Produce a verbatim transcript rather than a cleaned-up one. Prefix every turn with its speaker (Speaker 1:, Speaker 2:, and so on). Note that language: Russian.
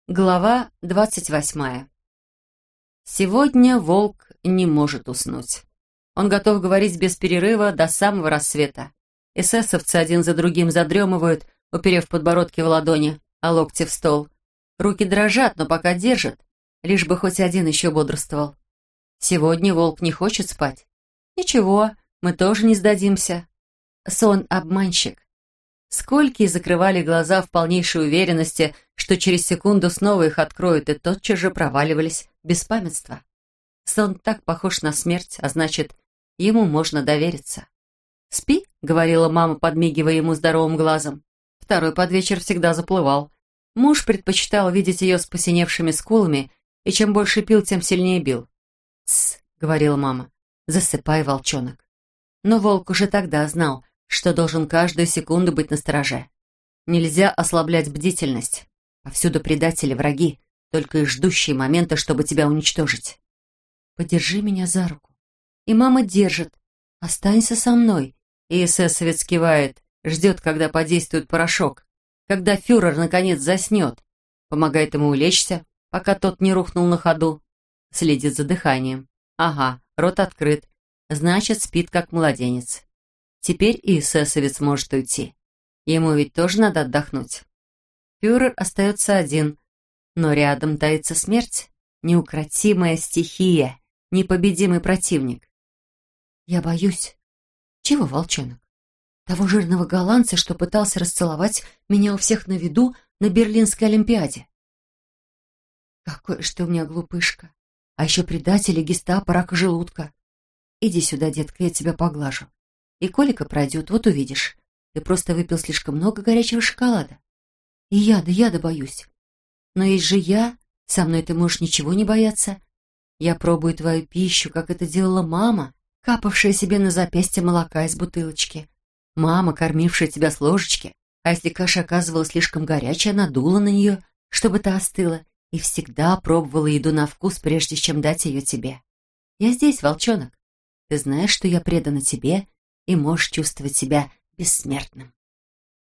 Speaker 1: Глава двадцать восьмая. Сегодня волк не может уснуть. Он готов говорить без перерыва до самого рассвета. Эсэсовцы один за другим задремывают, уперев подбородки в ладони, а локти в стол. Руки дрожат, но пока держат, лишь бы хоть один еще бодрствовал. Сегодня волк не хочет спать. Ничего, мы тоже не сдадимся. Сон — обманщик. Сколькие закрывали глаза в полнейшей уверенности, что через секунду снова их откроют, и тотчас же проваливались в беспамятство. Сон так похож на смерть, а значит, ему можно довериться. «Спи», — говорила мама, подмигивая ему здоровым глазом. Второй под вечер всегда заплывал. Муж предпочитал видеть ее с посиневшими скулами, и чем больше пил, тем сильнее бил. «Тсс», — говорила мама, — «засыпай, волчонок». Но волк уже тогда знал, что должен каждую секунду быть настороже. Нельзя ослаблять бдительность. Повсюду предатели, враги, только и ждущие момента, чтобы тебя уничтожить. «Подержи меня за руку». И мама держит. «Останься со мной». И эсэсовец кивает, ждет, когда подействует порошок, когда фюрер наконец заснет, помогает ему улечься, пока тот не рухнул на ходу, следит за дыханием. Ага, рот открыт, значит, спит как младенец. Теперь и эсэсовец может уйти. Ему ведь тоже надо отдохнуть. Фюрер остается один, но рядом таится смерть, неукротимая стихия, непобедимый противник. Я боюсь. Чего, волчонок? Того жирного голландца, что пытался расцеловать меня у всех на виду на Берлинской Олимпиаде. Какой ж ты у меня глупышка. А еще предатели, гестапо, рака желудка. Иди сюда, детка, я тебя поглажу. И колика пройдет, вот увидишь. Ты просто выпил слишком много горячего шоколада. И яда, яда боюсь. Но есть же я, со мной ты можешь ничего не бояться. Я пробую твою пищу, как это делала мама, капавшая себе на запястье молока из бутылочки. Мама, кормившая тебя с ложечки. А если каша оказывалась слишком горячей, она дула на нее, чтобы та остыла, и всегда пробовала еду на вкус, прежде чем дать ее тебе. Я здесь, волчонок. Ты знаешь, что я предана тебе, и можешь чувствовать себя бессмертным.